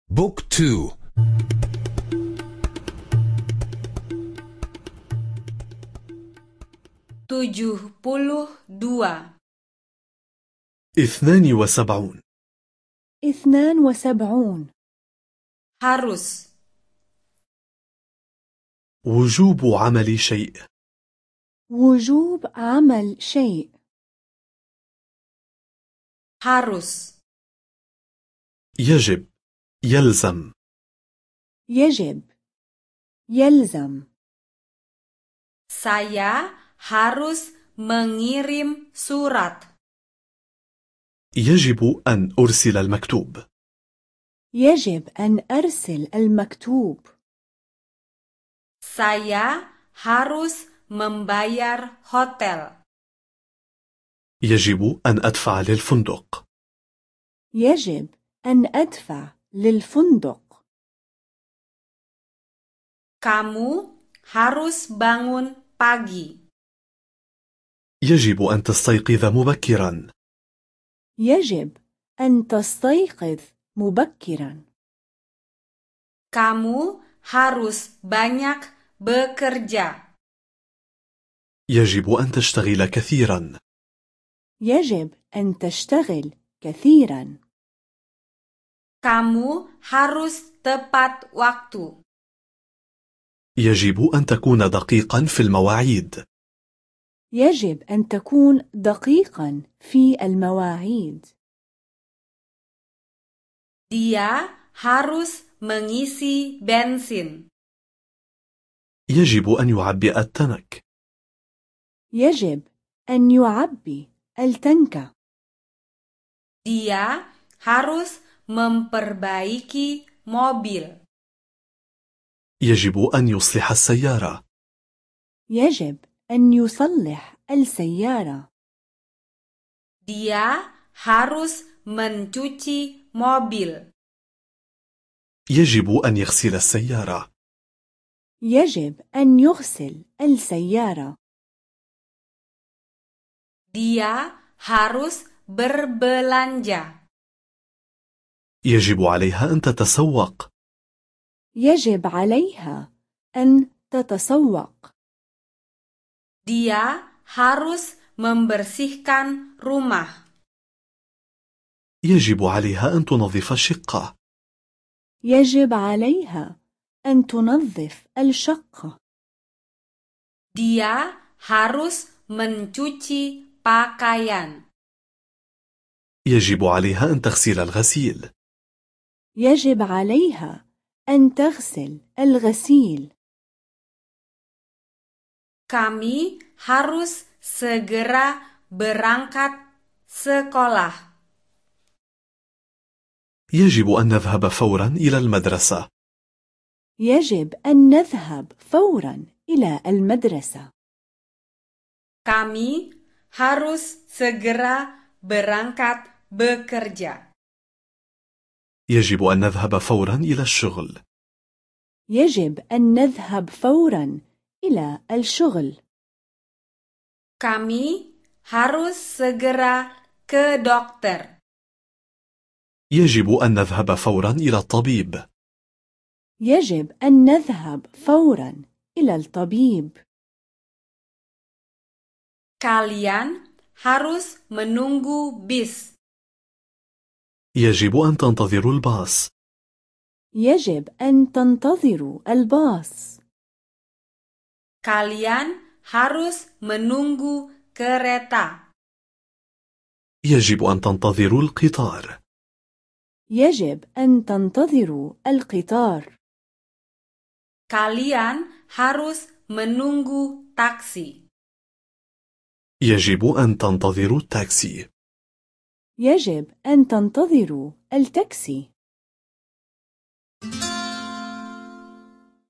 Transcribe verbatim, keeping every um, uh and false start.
بوك تو. tujuh puluh dua. اثنان وسبعون. اثنان وسبعون. Harus. وجوب عمل شيء. وجوب عمل شيء. Harus. يجب، يلزم. يجب، يلزم. Saya harus mengirim surat. يجب أن أرسل المكتوب. يجب أن أرسل المكتوب. Saya harus membayar hotel. يجب أن أدفع للفندق. يجب أن أدفع للفندق. Kamu harus bangun pagi. يجب أن تستيقظ مبكرا. يجب أن تستيقظ مبكرا. Kamu harus banyak bekerja. يجب أن تشتغل كثيرا. يجب أن تشتغل كثيرا. Kamu harus tepat waktu. يجب أن تكون دقيقا في المواعيد. يجب أن تكون دقيقا في المواعيد. Dia harus mengisi bensin. يجب أن يعبئ التنك. يجب أن يعبي التنك. Dia harus memperbaiki mobil. يجب أن يصلح السيارة. يجب أن يصلح السيارة. Dia harus mencuci mobil. يجب أن يغسل السيارة. يجب أن يغسل السيارة. Dia harus berbelanja. يجب عليها أن تتسوق. يجب عليها أن تتسوق. Dia harus membersihkan rumah. يجب عليها أن تنظف الشقة. يجب عليها أن تنظف الشقة. Dia harus mencuci pakaian. يجب عليها أن تغسل الغسيل. يجب عليها أن تغسل الغسيل. Kami harus segera berangkat sekolah. يجب أن نذهب فورا إلى المدرسة. يجب أن نذهب فورا إلى المدرسة. Kami harus segera berangkat bekerja. يجب أن نذهب فورا إلى الشغل. يجب أن نذهب فورا إلى الشغل. Kami harus segera ke dokter. يجب أن نذهب فورا إلى الطبيب. يجب أن نذهب فورا إلى الطبيب. Kalian harus menunggu bis. يجب أن تنتظروا الباص. يجب أن تنتظروا الباص. Kalian harus menunggu kereta. يجب أن تنتظروا القطار. يجب أن تنتظروا القطار. Kalian harus menunggu taksi. يجب أن تنتظروا التاكسي. يجب أن تنتظروا التاكسي.